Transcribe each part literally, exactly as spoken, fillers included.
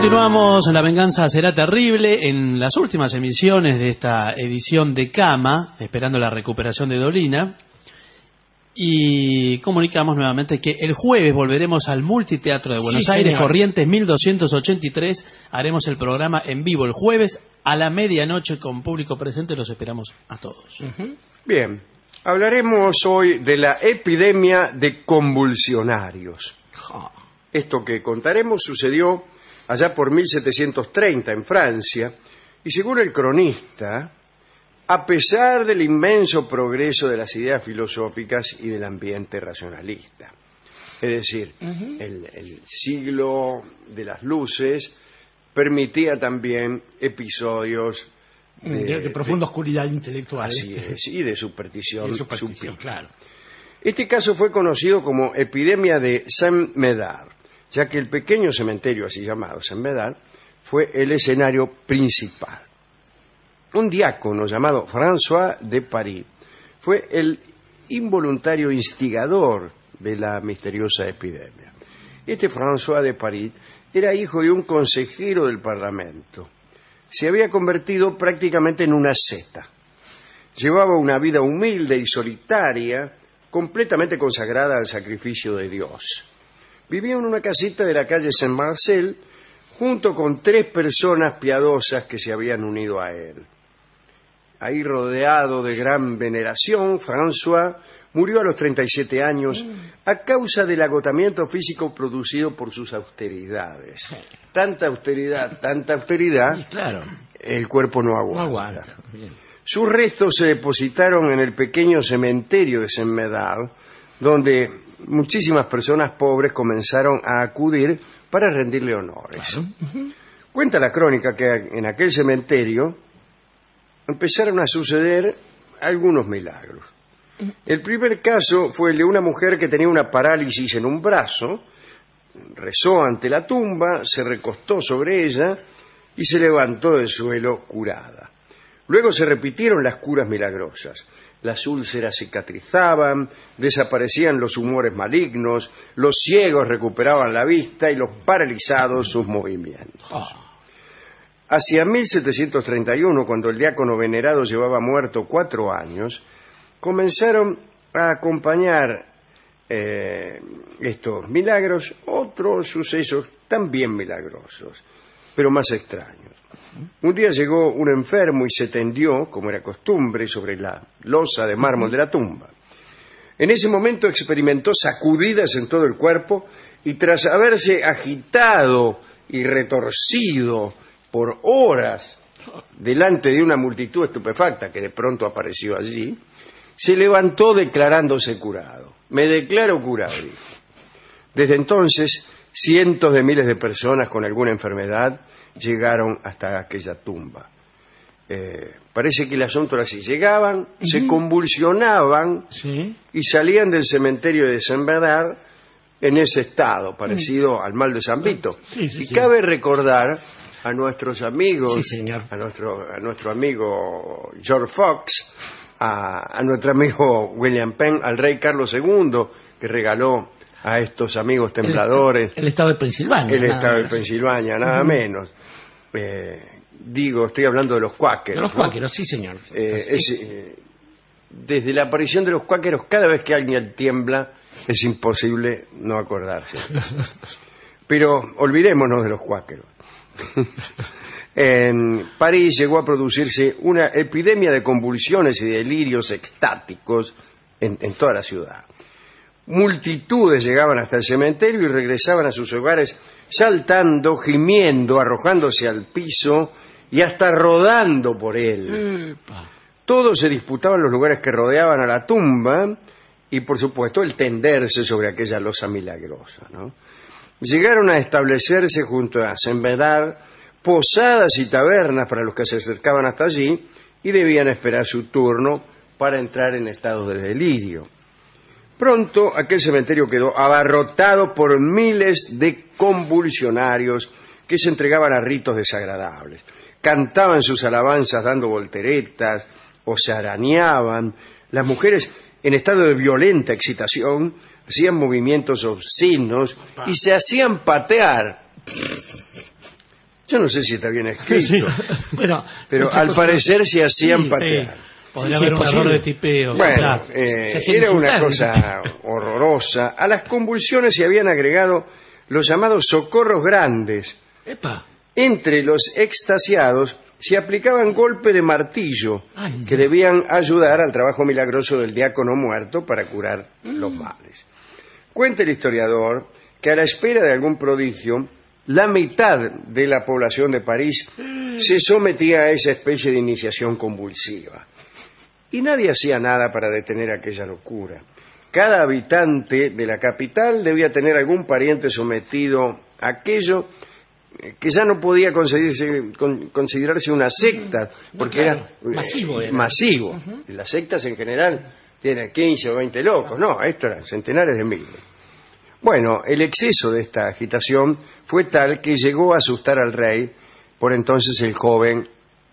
Continuamos, La venganza será terrible, en las últimas emisiones de esta edición de Cama, esperando la recuperación de Dolina, y comunicamos nuevamente que el jueves volveremos al Multiteatro de Buenos sí, Aires, señor. Corrientes mil doscientos ochenta y tres, haremos el programa en vivo el jueves a la medianoche con público presente, los esperamos a todos. Uh-huh. Bien, hablaremos hoy de la epidemia de convulsionarios. Oh. Esto que contaremos sucedió allá por mil setecientos treinta en Francia, y según el cronista, a pesar del inmenso progreso de las ideas filosóficas y del ambiente racionalista. Es decir, uh-huh. el, el siglo de las luces permitía también episodios de, de, de profunda de, oscuridad intelectual. Así es, y de superstición. Y de superstición, claro. Este caso fue conocido como epidemia de Saint-Médard, ya que el pequeño cementerio, así llamado Saint-Médard, fue el escenario principal. Un diácono llamado François de Paris fue el involuntario instigador de la misteriosa epidemia. Este François de Paris era hijo de un consejero del Parlamento. Se había convertido prácticamente en una secta. Llevaba una vida humilde y solitaria, completamente consagrada al sacrificio de Dios. Vivía en una casita de la calle Saint-Marcel junto con tres personas piadosas que se habían unido a él. Ahí, rodeado de gran veneración, François murió a los treinta y siete años a causa del agotamiento físico producido por sus austeridades. Tanta austeridad, tanta austeridad, y claro, el cuerpo no aguanta. No aguanta. Bien. Sus restos se depositaron en el pequeño cementerio de Saint-Médard, donde muchísimas personas pobres comenzaron a acudir para rendirle honores. Claro. Uh-huh. Cuenta la crónica que en aquel cementerio empezaron a suceder algunos milagros. El primer caso fue el de una mujer que tenía una parálisis en un brazo, rezó ante la tumba, se recostó sobre ella y se levantó del suelo curada. Luego se repitieron las curas milagrosas. Las úlceras cicatrizaban, desaparecían los humores malignos, los ciegos recuperaban la vista y los paralizados sus movimientos. Hacia mil setecientos treinta y uno, cuando el diácono venerado llevaba muerto cuatro años, comenzaron a acompañar eh, estos milagros otros sucesos también milagrosos, pero más extraños. Un día llegó un enfermo y se tendió, como era costumbre, sobre la losa de mármol de la tumba. En ese momento experimentó sacudidas en todo el cuerpo y tras haberse agitado y retorcido por horas delante de una multitud estupefacta que de pronto apareció allí, se levantó declarándose curado. Me declaro curado. Desde entonces, cientos de miles de personas con alguna enfermedad llegaron hasta aquella tumba. Eh, parece que el asunto era así. Llegaban, uh-huh. se convulsionaban ¿Sí? y salían del cementerio de Saint-Médard en ese estado, parecido uh-huh. al mal de San Vito. Sí, sí, y sí. cabe recordar a nuestros amigos, sí, señor. a nuestro a nuestro amigo George Fox, a, a nuestro amigo William Penn, al rey Carlos segundo, que regaló a estos amigos templadores el, el estado de Pensilvania. El estado de Pensilvania, nada uh-huh. menos. Eh, digo, estoy hablando de los cuáqueros. De los ¿no? cuáqueros, sí, señor. Eh, sí. Es, eh, desde la aparición de los cuáqueros, cada vez que alguien tiembla, es imposible no acordarse. Pero olvidémonos de los cuáqueros. En París llegó a producirse una epidemia de convulsiones y delirios extáticos en, en toda la ciudad. Multitudes llegaban hasta el cementerio y regresaban a sus hogares saltando, gimiendo, arrojándose al piso y hasta rodando por él. Epa. Todos se disputaban los lugares que rodeaban a la tumba y, por supuesto, el tenderse sobre aquella losa milagrosa, ¿no? Llegaron a establecerse junto a Saint-Médard posadas y tabernas para los que se acercaban hasta allí y debían esperar su turno para entrar en estado de delirio. Pronto aquel cementerio quedó abarrotado por miles de convulsionarios que se entregaban a ritos desagradables. Cantaban sus alabanzas dando volteretas o se arañaban. Las mujeres, en estado de violenta excitación, hacían movimientos obscenos y se hacían patear. Yo no sé si está bien escrito, Sí. Bueno, pero muchas al cosas- parecer se hacían Sí, patear. Podría Sí, haber sí, un es error posible. de tipeo. Bueno, quizá. eh, Se hacían era una insultar. cosa horrorosa. A las convulsiones se habían agregado los llamados socorros grandes. Epa. Entre los extasiados se aplicaban golpes de martillo Ay, que Dios. debían ayudar al trabajo milagroso del diácono muerto para curar los males. Cuenta el historiador que a la espera de algún prodigio, la mitad de la población de París se sometía a esa especie de iniciación convulsiva. Y nadie hacía nada para detener aquella locura. Cada habitante de la capital debía tener algún pariente sometido a aquello que ya no podía considerarse, con- considerarse una secta, porque claro, era, eh, masivo era. masivo. Las sectas en general tienen quince o veinte locos, no, esto eran centenares de miles. Bueno, el exceso de esta agitación fue tal que llegó a asustar al rey, por entonces el joven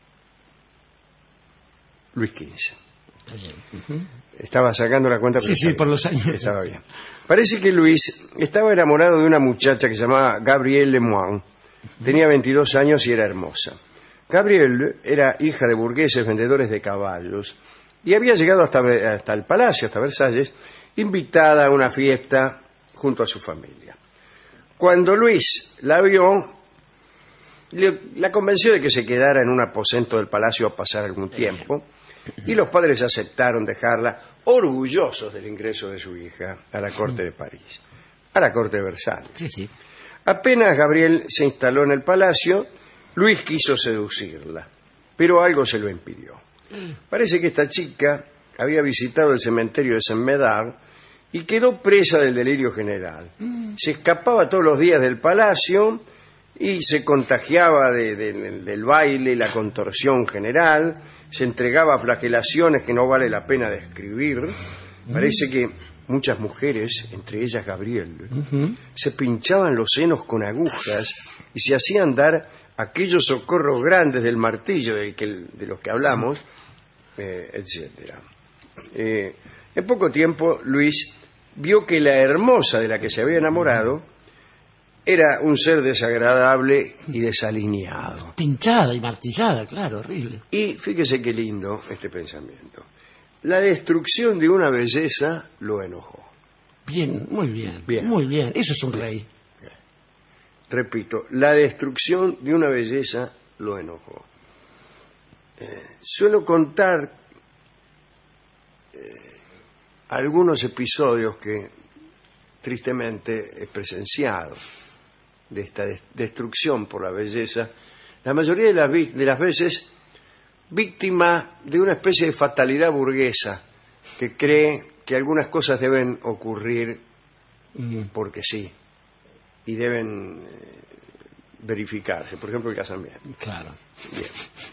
Luis quince. Está bien. Ujú. Estaba sacando la cuenta. Sí, pero sí, está por bien. los años. Estaba bien. Parece que Luis estaba enamorado de una muchacha que se llamaba Gabrielle Lemoine. Tenía veintidós años y era hermosa. Gabrielle era hija de burgueses vendedores de caballos y había llegado hasta, hasta el palacio, hasta Versalles, invitada a una fiesta junto a su familia. Cuando Luis la vio, le- la convenció de que se quedara en un aposento del palacio a pasar algún tiempo, y los padres aceptaron dejarla, orgullosos del ingreso de su hija a la corte de París, a la corte de Versalles. Sí, sí. Apenas Gabriel se instaló en el palacio, Luis quiso seducirla, pero algo se lo impidió. Parece que esta chica había visitado el cementerio de Saint-Médard y quedó presa del delirio general. Se escapaba todos los días del palacio y se contagiaba de- de- del baile y la contorsión general, se entregaba a flagelaciones que no vale la pena describir. Parece que muchas mujeres, entre ellas Gabriel, Ujú. se pinchaban los senos con agujas y se hacían dar aquellos socorros grandes del martillo de, que, de los que hablamos, eh, etcétera. Eh, en poco tiempo, Luis vio que la hermosa de la que se había enamorado era un ser desagradable y desalineado. Pinchada y martillada, claro, horrible. Y fíjese qué lindo este pensamiento. La destrucción de una belleza lo enojó. Bien, muy bien, Bien. muy bien. Eso es un rey. Repito, la destrucción de una belleza lo enojó. Eh, suelo contar eh, algunos episodios que tristemente he presenciado de esta des- destrucción por la belleza, la mayoría de las, vi- de las veces víctima de una especie de fatalidad burguesa que cree que algunas cosas deben ocurrir Mm, porque sí, y deben eh, verificarse, por ejemplo el casamiento. claro. Bien.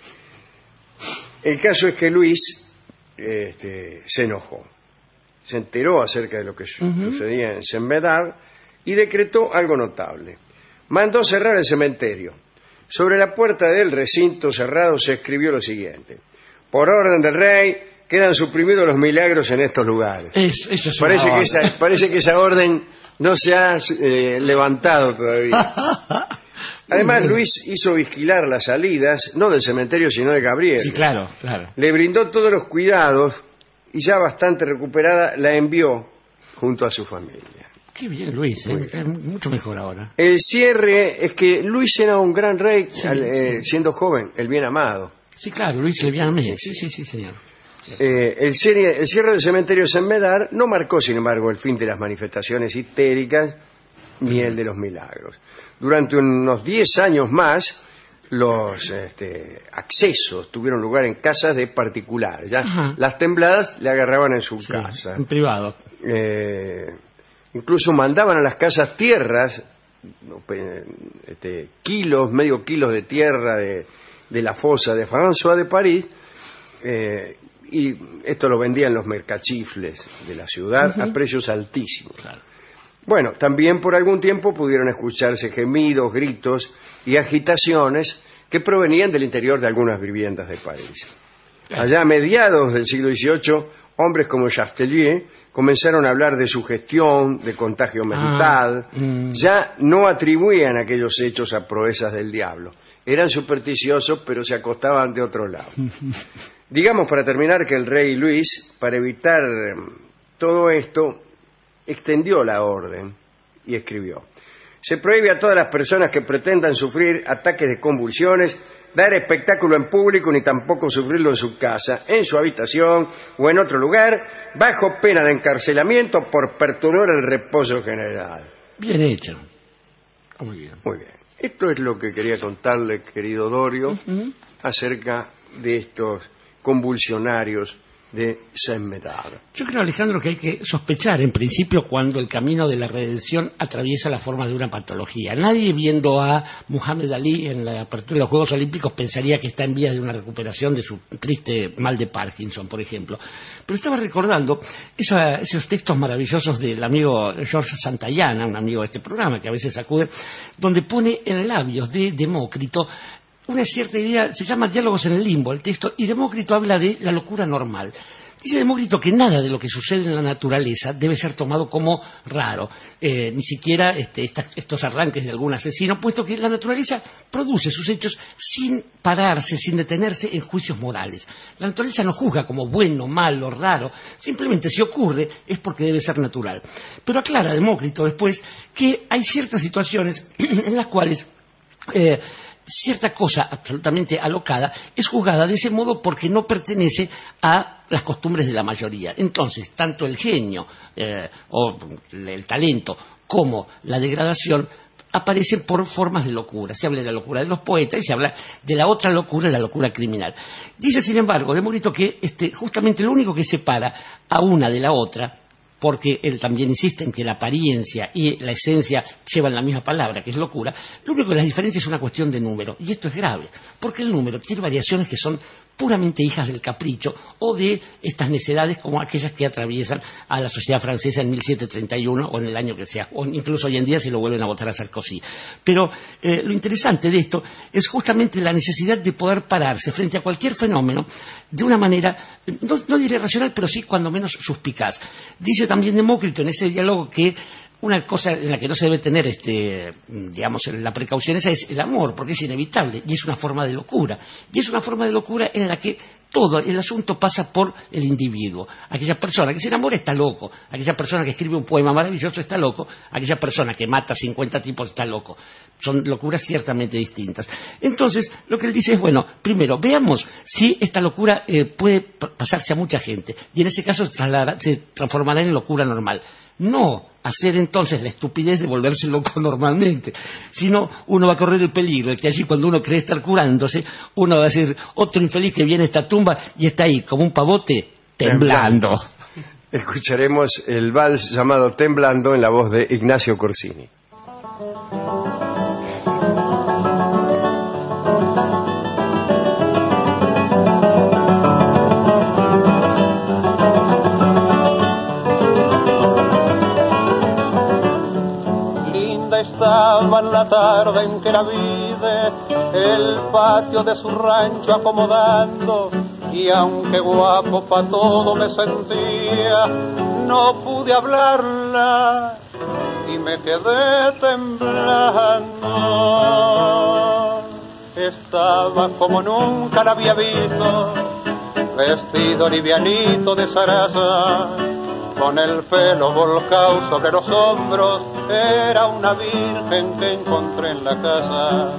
El caso es que Luis este, se enojó, se enteró acerca de lo que su- Ujú. sucedía en Saint-Médard y decretó algo notable. Mandó cerrar el cementerio. Sobre la puerta del recinto cerrado se escribió lo siguiente: por orden del rey, quedan suprimidos los milagros en estos lugares. Es- eso es una Parece que, orden. esa, parece que esa orden no se ha eh, levantado todavía. Además, Luis hizo vigilar las salidas, no del cementerio, sino de Gabriel. Sí, claro, claro. Le brindó todos los cuidados y ya bastante recuperada la envió junto a su familia. Qué bien, Luis, ¿eh? Me cae mucho mejor ahora. El cierre es que Luis era un gran rey Sí, al- eh, sí. siendo joven, el bien amado. Sí, claro, Luis le viene a mí. Sí, sí, sí, señor. Eh, el, cierre, el cierre del cementerio de Saint-Médard no marcó, sin embargo, el fin de las manifestaciones histéricas ni el de los milagros. Durante unos diez años más, los este, accesos tuvieron lugar en casas de particulares. ¿Ya? Ajá. Las tembladas le agarraban en su Sí, casa. en privado. Eh, incluso mandaban a las casas tierras, no, pe- este, kilos, medio kilos de tierra de, de la fosa de François de París, eh, y esto lo vendían los mercachifles de la ciudad Ujú. a precios altísimos. Claro. Bueno, también por algún tiempo pudieron escucharse gemidos, gritos y agitaciones que provenían del interior de algunas viviendas de París. Claro. Allá a mediados del siglo dieciocho hombres como Chartelier comenzaron a hablar de sugestión, de contagio mental. Ah, mm. Ya no atribuían aquellos hechos a proezas del diablo. Eran supersticiosos, pero se acostaban de otro lado. Digamos, para terminar, que el rey Luis, para evitar todo esto, extendió la orden y escribió: se prohíbe a todas las personas que pretendan sufrir ataques de convulsiones dar espectáculo en público, ni tampoco sufrirlo en su casa, en su habitación o en otro lugar, bajo pena de encarcelamiento por perturbar el reposo general. Bien hecho. Muy bien. Muy bien. Esto es lo que quería contarle, querido Dorio, Uh-huh. acerca de estos convulsionarios de Saint-Médard. Yo creo, Alejandro, que hay que sospechar en principio cuando el camino de la redención atraviesa la forma de una patología. Nadie, viendo a Muhammad Ali en la apertura de los Juegos Olímpicos, pensaría que está en vías de una recuperación de su triste mal de Parkinson, por ejemplo. Pero estaba recordando esa, esos textos maravillosos del amigo George Santayana, un amigo de este programa que a veces acude, donde pone en labios de Demócrito una cierta idea. Se llama Diálogos en el limbo, el texto, y Demócrito habla de la locura normal. Dice Demócrito que nada de lo que sucede en la naturaleza debe ser tomado como raro, eh, ni siquiera este, esta, estos arranques de algún asesino, puesto que la naturaleza produce sus hechos sin pararse, sin detenerse en juicios morales. La naturaleza no juzga como bueno, malo, raro, simplemente si ocurre es porque debe ser natural. Pero aclara Demócrito después que hay ciertas situaciones en las cuales Eh, cierta cosa absolutamente alocada es juzgada de ese modo porque no pertenece a las costumbres de la mayoría. Entonces, tanto el genio eh, o el talento como la degradación aparecen por formas de locura. Se habla de la locura de los poetas y se habla de la otra locura, la locura criminal. Dice, sin embargo, Demócrito que este, justamente lo único que separa a una de la otra, porque él también insiste en que la apariencia y la esencia llevan la misma palabra, que es locura, lo único que las diferencias es una cuestión de número, y esto es grave, porque el número tiene variaciones que son puramente hijas del capricho o de estas necedades como aquellas que atraviesan a la sociedad francesa en mil setecientos treinta y uno o en el año que sea, o incluso hoy en día si lo vuelven a votar a Sarkozy. Pero eh, lo interesante de esto es justamente la necesidad de poder pararse frente a cualquier fenómeno de una manera, no, no diré racional, pero sí cuando menos suspicaz. Dice también Demócrito en ese diálogo que una cosa en la que no se debe tener, este, digamos, la precaución esa es el amor, porque es inevitable y es una forma de locura. Y es una forma de locura en la que todo el asunto pasa por el individuo. Aquella persona que se enamora está loco, aquella persona que escribe un poema maravilloso está loco, aquella persona que mata a cincuenta tipos está loco. Son locuras ciertamente distintas. Entonces, lo que él dice es, bueno, primero, veamos si esta locura eh, puede pasarse a mucha gente, y en ese caso se, se transformará en locura normal. No hacer entonces la estupidez de volverse loco normalmente, sino uno va a correr el peligro de que allí, cuando uno cree estar curándose, uno va a ser otro infeliz que viene a esta tumba y está ahí como un pavote temblando. Escucharemos el vals llamado Temblando en la voz de Ignacio Corsini. Estaba en la tarde en que la vi el patio de su rancho acomodando, y aunque guapo pa' todo me sentía, no pude hablarla y me quedé temblando. Estaba como nunca la había visto, vestido livianito de zaraza, con el pelo volcado sobre los hombros, era una virgen que encontré en la casa.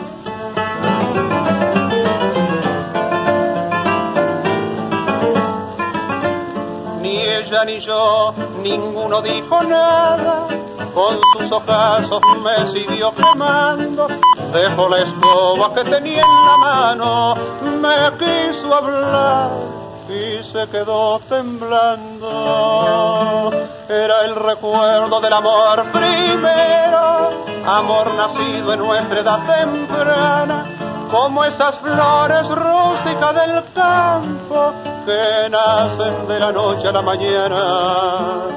Ni ella ni yo, ninguno dijo nada, con sus ojazos me siguió quemando, dejó la escoba que tenía en la mano, me quiso hablar y se quedó temblando. Era el recuerdo del amor primero, amor nacido en nuestra edad temprana, como esas flores rústicas del campo que nacen de la noche a la mañana.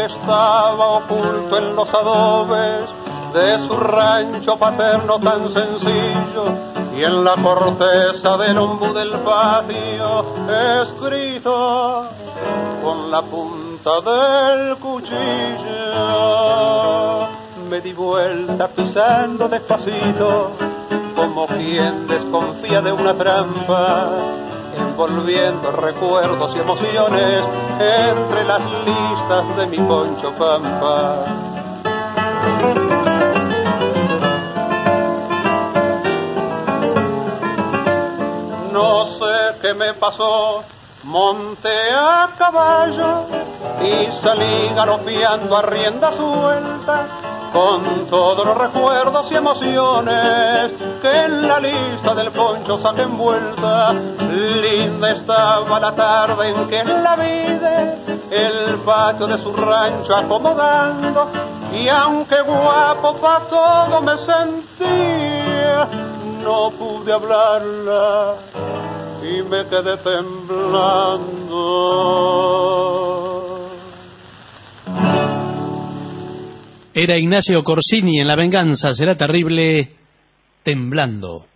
que estaba oculto en los adobes de su rancho paterno tan sencillo, y en la corteza del ombú del patio, escrito con la punta del cuchillo. Me di vuelta pisando despacito, como quien desconfía de una trampa, envolviendo recuerdos y emociones entre las listas de mi Poncho Pampa. No sé qué me pasó, monté a caballo y salí galopeando a rienda suelta, con todos los recuerdos y emociones que en la lista del Poncho saqué envuelta. Linda estaba la tarde en que la vida el patio de su rancho acomodando, y aunque guapo pa' todo me sentía, no pude hablarla y me quedé temblando. Era Ignacio Corsini en La venganza será terrible, temblando.